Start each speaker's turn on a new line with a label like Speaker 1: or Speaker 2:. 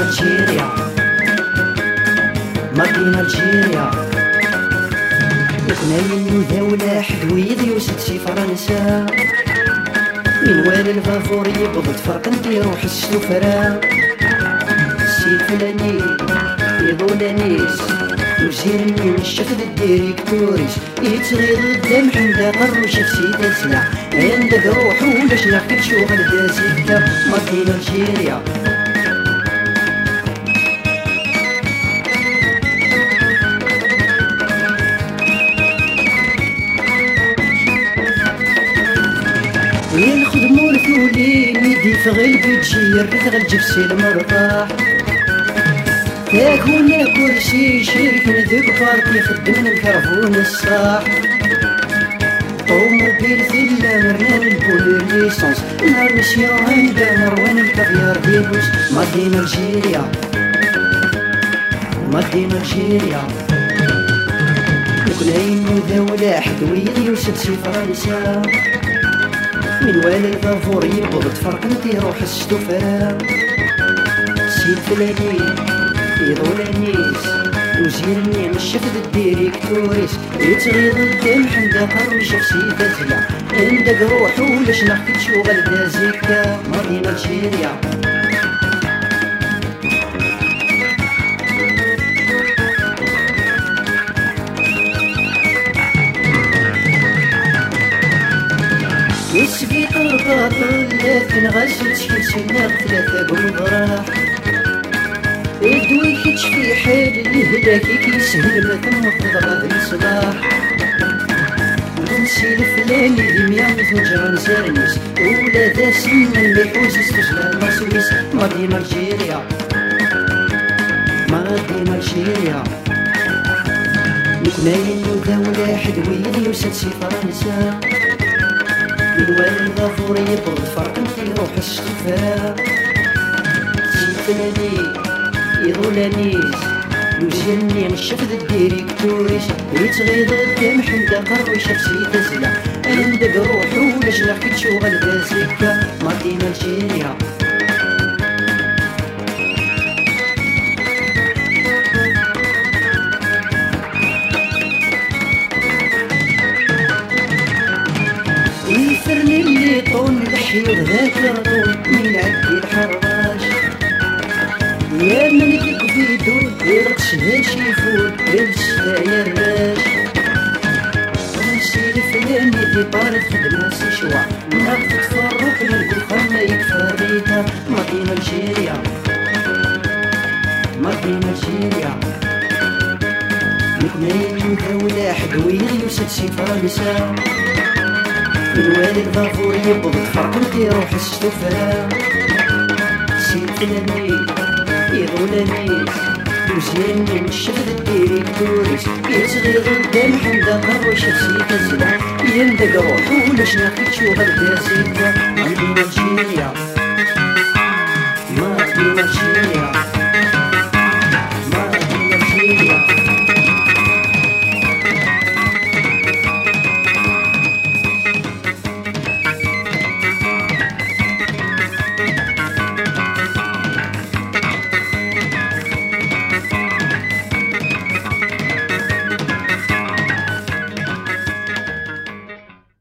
Speaker 1: الجيريا مدينة الجيريا اثنين دولة حدويد يوسد سي فرنسا من والي الفافوري بغض فرق انتي روح السفرة السي فلاني يضولانيس وزيرني نشفد الديريكتوريس يتغيض الدم حمدا قروش في سيدة سلع عندك روح ولاش نحكي شغل دازيكا مدينة الجيريا ينخدمو الفلولين يدي في غيب تجير تغل جفسي المرتاح تاكونا كرسي شركن ذيك بارتي خدمن الكرفون الصاح طوموبيل ثلا مرنان البول ليسونس نهار مسيا عندها مروان الكافيار ديبوس مدينة الجيريا مدينة الجيريا وكلاين دولة حدويد يوسد سي فرنسا من والي الفافوري بغض فرق انتي روح السفرة سي فلاني يضولانيس وزيرني نشفد الديريكتوريس يتغيض الدم حمدا قروش في سيدة زلع عندك روح ولاش نحكي شغل دازيكا مدينة الجيريا يسبيق الباطل لكن غزل تشكيسنا ثلاثة قمضراح يدوي كتشفي حال اللي هداكي كيسهل ما ثم تضرب الصباح ونسي الفلاني اللي ميامث وجران زانيس ولا ذا سن اللي حوز استجلال مصويس مدينة الجيريا مدينة الجيريا اثنين دولة حدويد يوسد سي فرنسا الوالي الغفوري بغض فرق انتي روح الشفا سي فلاني يضولانيس يوزيني نشفد الديريكتوريس يتغيض الدم حمدا قروش في سيدة زلع عندك روح ولاش نحكي شغل دازيكا مدينة الجيريا ويفرني اللي طول لحيو ذاك الرطول من عدي الحراش يا ملك الكفيدو يرقش هاش يفوت بالشتا يا الراش ونسي الفلاني دي بارد خدمة سي شوع ناخد تفرق للقفا ما يكفى ريتا مدينة الجيريا مدينة الجيريا اثنين دولة حدويد يوسد سي فرنسا الوالي الفافوري بغض فرق انتي روح السفرة سي فلاني يضولانيس وزيرني نشفد الديريكتوريس يتغيض الدم حمدا قروش في سيدة زلع يندق روح ولاش ناخد شغل دازيكا مدينة الجيريا مدينة الجيريا